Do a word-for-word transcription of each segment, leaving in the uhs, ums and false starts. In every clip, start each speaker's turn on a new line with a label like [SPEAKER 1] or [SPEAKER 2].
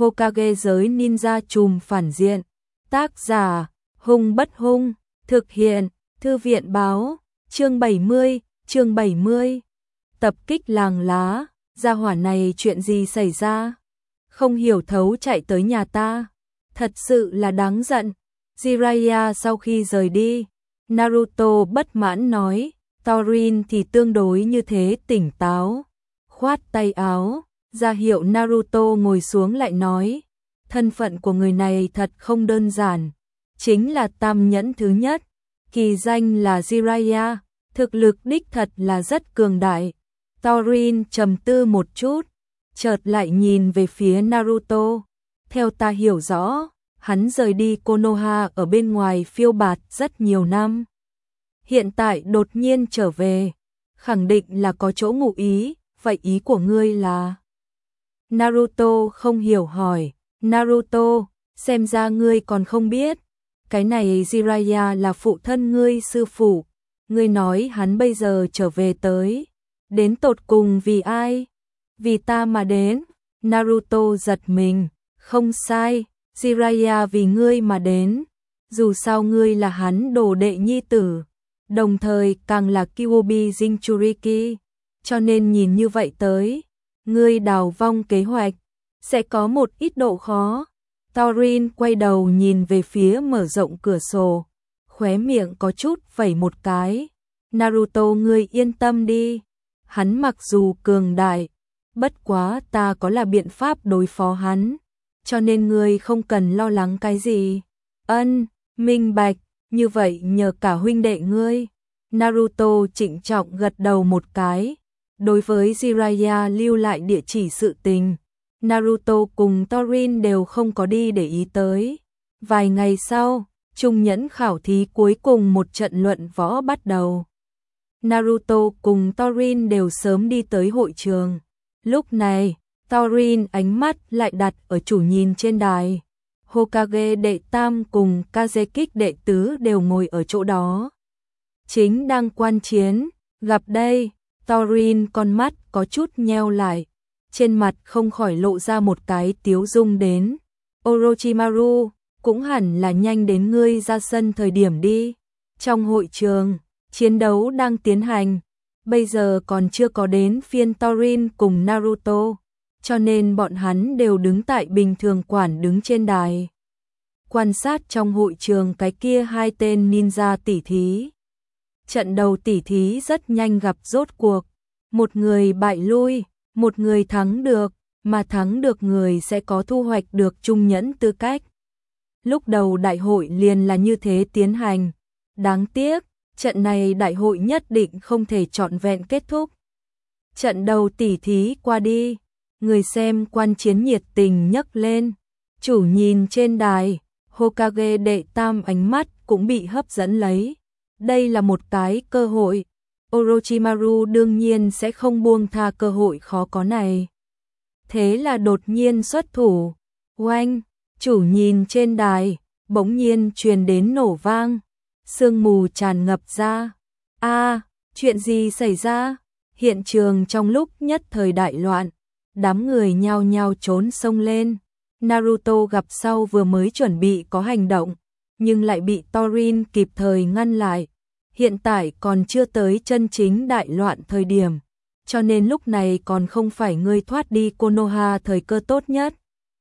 [SPEAKER 1] Hokage giới ninja trùm phản diện. Tác giả, Hung Bất Hung, thực hiện, Thư viện báo, chương bảy mươi, chương bảy mươi. Tập kích làng lá, gia hỏa này chuyện gì xảy ra? Không hiểu thấu chạy tới nhà ta, thật sự là đáng giận. Jiraiya sau khi rời đi, Naruto bất mãn nói, Torin thì tương đối như thế tỉnh táo. Khoát tay áo, ra hiệu Naruto ngồi xuống lại nói, thân phận của người này thật không đơn giản, chính là tam nhẫn thứ nhất, kỳ danh là Jiraiya, thực lực đích thật là rất cường đại. Torin trầm tư một chút, chợt lại nhìn về phía Naruto, theo ta hiểu rõ, hắn rời đi Konoha ở bên ngoài phiêu bạt rất nhiều năm. Hiện tại đột nhiên trở về, khẳng định là có chỗ ngụ ý, vậy ý của ngươi là? Naruto không hiểu hỏi, Naruto, xem ra ngươi còn không biết, cái này Jiraiya là phụ thân ngươi sư phụ, ngươi nói hắn bây giờ trở về tới, đến tột cùng vì ai? Vì ta mà đến. Naruto giật mình, không sai, Jiraiya vì ngươi mà đến, dù sao ngươi là hắn đồ đệ nhi tử, đồng thời càng là Kyuubi Jinchuriki, cho nên nhìn như vậy tới, ngươi đào vong kế hoạch, sẽ có một ít độ khó. Torin quay đầu nhìn về phía mở rộng cửa sổ, khóe miệng có chút vẩy một cái. Naruto ngươi yên tâm đi, hắn mặc dù cường đại, bất quá ta có là biện pháp đối phó hắn, cho nên ngươi không cần lo lắng cái gì. Ân, minh bạch, như vậy nhờ cả huynh đệ ngươi. Naruto trịnh trọng gật đầu một cái. Đối với Jiraiya lưu lại địa chỉ sự tình, Naruto cùng Torin đều không có đi để ý tới. Vài ngày sau, trung nhẫn khảo thí cuối cùng một trận luận võ bắt đầu. Naruto cùng Torin đều sớm đi tới hội trường. Lúc này, Torin ánh mắt lại đặt ở chủ nhìn trên đài. Hokage đệ tam cùng Kazekage đệ tứ đều ngồi ở chỗ đó. Chính đang quan chiến, gặp đây, Torin con mắt có chút nheo lại, trên mặt không khỏi lộ ra một cái tiếu dung đến. Orochimaru, cũng hẳn là nhanh đến ngươi ra sân thời điểm đi. Trong hội trường, chiến đấu đang tiến hành, bây giờ còn chưa có đến phiên Torin cùng Naruto, cho nên bọn hắn đều đứng tại bình thường quản đứng trên đài. Quan sát trong hội trường cái kia hai tên ninja tỉ thí. Trận đầu tỉ thí rất nhanh gặp rốt cuộc, một người bại lui, một người thắng được, mà thắng được người sẽ có thu hoạch được trung nhẫn tư cách. Lúc đầu đại hội liền là như thế tiến hành, đáng tiếc, trận này đại hội nhất định không thể trọn vẹn kết thúc. Trận đầu tỉ thí qua đi, người xem quan chiến nhiệt tình nhấc lên, chủ nhìn trên đài, Hokage đệ tam ánh mắt cũng bị hấp dẫn lấy. Đây là một cái cơ hội, Orochimaru đương nhiên sẽ không buông tha cơ hội khó có này. Thế là đột nhiên xuất thủ, oanh, chủ nhìn trên đài, bỗng nhiên truyền đến nổ vang, sương mù tràn ngập ra. A, chuyện gì xảy ra? Hiện trường trong lúc nhất thời đại loạn, đám người nhao nhao trốn xông lên. Naruto gặp sau vừa mới chuẩn bị có hành động, nhưng lại bị Torin kịp thời ngăn lại. Hiện tại còn chưa tới chân chính đại loạn thời điểm, cho nên lúc này còn không phải ngươi thoát đi Konoha thời cơ tốt nhất.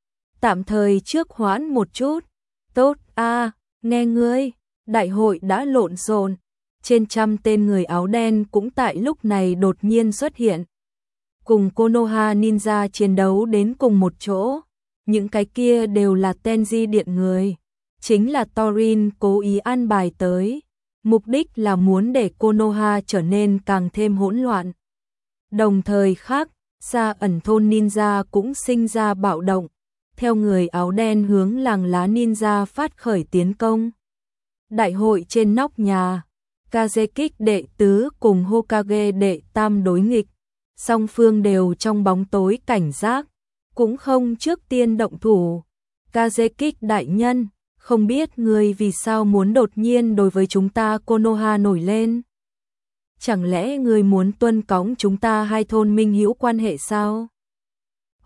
[SPEAKER 1] Tạm thời trước hoãn một chút. Tốt a, à, nghe ngươi, đại hội đã lộn xộn, trên trăm tên người áo đen cũng tại lúc này đột nhiên xuất hiện. Cùng Konoha ninja chiến đấu đến cùng một chỗ, những cái kia đều là Tenji điện người, chính là Torin cố ý an bài tới. Mục đích là muốn để Konoha trở nên càng thêm hỗn loạn. Đồng thời khác, xa ẩn thôn ninja cũng sinh ra bạo động, theo người áo đen hướng làng lá ninja phát khởi tiến công. Đại hội trên nóc nhà, Kazekage đệ tứ cùng Hokage đệ tam đối nghịch, song phương đều trong bóng tối cảnh giác, cũng không trước tiên động thủ. Kazekage đại nhân, không biết ngươi vì sao muốn đột nhiên đối với chúng ta Konoha nổi lên? Chẳng lẽ ngươi muốn tuân cõng chúng ta hai thôn minh hữu quan hệ sao?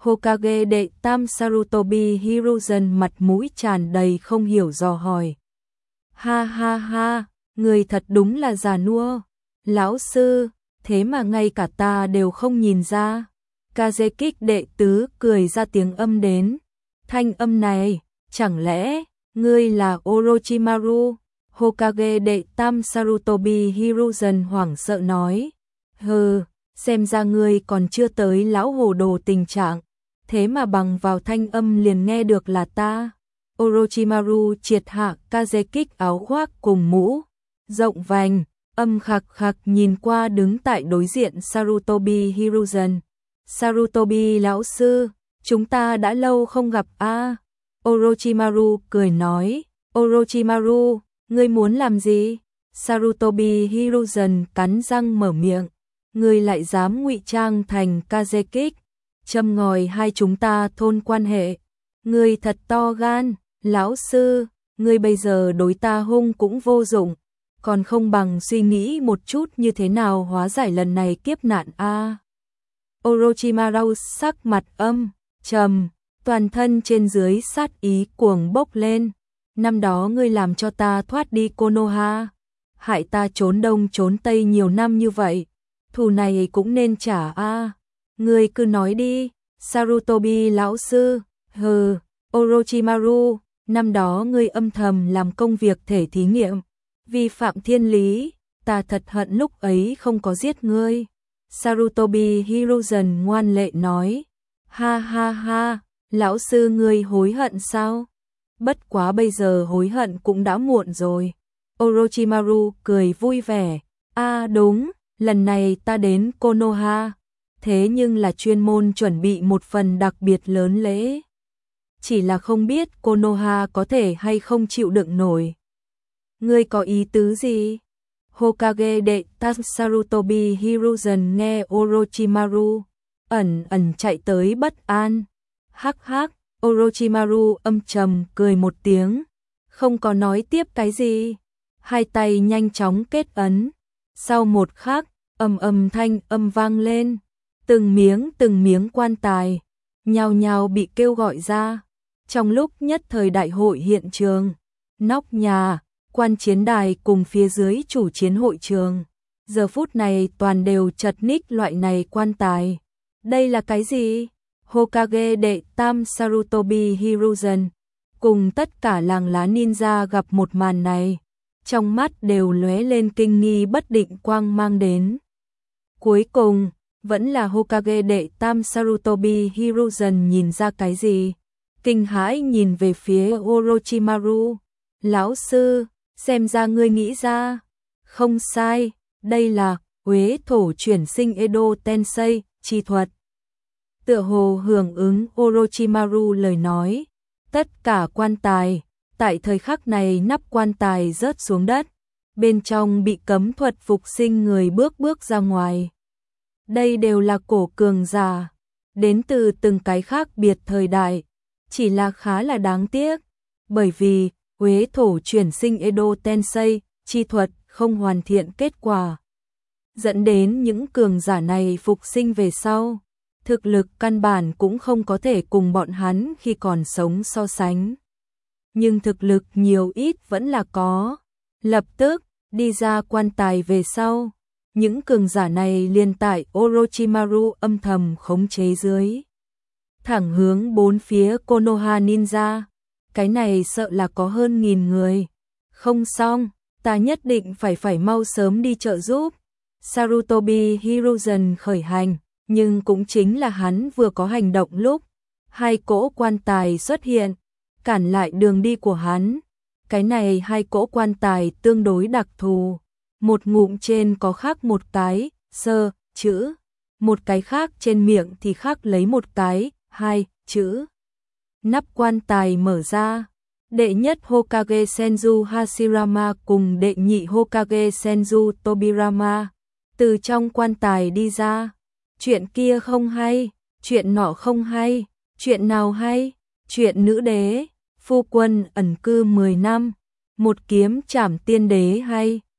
[SPEAKER 1] Hokage đệ tam Sarutobi Hiruzen mặt mũi tràn đầy không hiểu dò hỏi. Ha ha ha, người thật đúng là già nua. Lão sư, thế mà ngay cả ta đều không nhìn ra. Kazekik đệ tứ cười ra tiếng âm đến. Thanh âm này, chẳng lẽ, ngươi là Orochimaru? Hokage đệ tam Sarutobi Hiruzen hoảng sợ nói. Hừ, xem ra ngươi còn chưa tới lão hồ đồ tình trạng. Thế mà bằng vào thanh âm liền nghe được là ta. Orochimaru triệt hạ Kazekik áo khoác cùng mũ rộng vành, âm khạc khạc nhìn qua đứng tại đối diện Sarutobi Hiruzen. Sarutobi lão sư, chúng ta đã lâu không gặp a. À? Orochimaru cười nói. Orochimaru, ngươi muốn làm gì? Sarutobi Hiruzen cắn răng mở miệng. Ngươi lại dám ngụy trang thành Kazekik, châm ngòi hai chúng ta thôn quan hệ. Ngươi thật to gan. Lão sư, ngươi bây giờ đối ta hung cũng vô dụng, còn không bằng suy nghĩ một chút như thế nào hóa giải lần này kiếp nạn a. À? Orochimaru sắc mặt âm trầm, toàn thân trên dưới sát ý cuồng bốc lên. Năm đó ngươi làm cho ta thoát đi Konoha, hại ta trốn đông trốn tây nhiều năm như vậy, thù này cũng nên trả a. À? Ngươi cứ nói đi, Sarutobi lão sư. Hừ, Orochimaru, năm đó ngươi âm thầm làm công việc thể thí nghiệm, vi phạm thiên lý, ta thật hận lúc ấy không có giết ngươi. Sarutobi Hiruzen ngoan lệ nói. Ha ha ha, lão sư ngươi hối hận sao? Bất quá bây giờ hối hận cũng đã muộn rồi. Orochimaru cười vui vẻ. A à, đúng, lần này ta đến Konoha, thế nhưng là chuyên môn chuẩn bị một phần đặc biệt lớn lễ. Chỉ là không biết Konoha có thể hay không chịu đựng nổi. Ngươi có ý tứ gì? Hokage đệ tam Sarutobi Hiruzen nghe Orochimaru ẩn ẩn chạy tới bất an. Hắc hắc, Orochimaru âm trầm cười một tiếng, không có nói tiếp cái gì. Hai tay nhanh chóng kết ấn. Sau một khắc, ầm ầm thanh âm vang lên, từng miếng từng miếng quan tài nhao nhao bị kêu gọi ra. Trong lúc nhất thời đại hội hiện trường, nóc nhà, quan chiến đài cùng phía dưới chủ chiến hội trường, giờ phút này toàn đều chật ních loại này quan tài. Đây là cái gì? Hokage đệ tam Sarutobi Hiruzen cùng tất cả làng lá ninja gặp một màn này, trong mắt đều lóe lên kinh nghi bất định quang mang đến. Cuối cùng, vẫn là Hokage đệ tam Sarutobi Hiruzen nhìn ra cái gì, kinh hãi nhìn về phía Orochimaru. Lão sư, xem ra ngươi nghĩ ra. Không sai, đây là Uế thổ chuyển sinh Edo Tensei chi thuật. Tựa hồ hưởng ứng Orochimaru lời nói, tất cả quan tài, tại thời khắc này nắp quan tài rớt xuống đất, bên trong bị cấm thuật phục sinh người bước bước ra ngoài. Đây đều là cổ cường giả, đến từ từng cái khác biệt thời đại, chỉ là khá là đáng tiếc, bởi vì Uế thổ chuyển sinh Edo Tensei chi thuật không hoàn thiện kết quả, dẫn đến những cường giả này phục sinh về sau, thực lực căn bản cũng không có thể cùng bọn hắn khi còn sống so sánh. Nhưng thực lực nhiều ít vẫn là có. Lập tức, đi ra quan tài về sau, những cường giả này liền tại Orochimaru âm thầm khống chế dưới, thẳng hướng bốn phía Konoha Ninja. Cái này sợ là có hơn nghìn người. Không xong, ta nhất định phải phải mau sớm đi trợ giúp. Sarutobi Hiruzen khởi hành, nhưng cũng chính là hắn vừa có hành động lúc, hai cỗ quan tài xuất hiện, cản lại đường đi của hắn. Cái này hai cỗ quan tài tương đối đặc thù, một ngụm trên có khắc một cái sơ chữ, một cái khác trên miệng thì khắc lấy một cái hai chữ. Nắp quan tài mở ra, đệ nhất Hokage Senju Hashirama cùng đệ nhị Hokage Senju Tobirama từ trong quan tài đi ra. Chuyện kia không hay, chuyện nọ không hay, chuyện nào hay? Chuyện nữ đế, phu quân ẩn cư mười năm, một kiếm trảm tiên đế hay?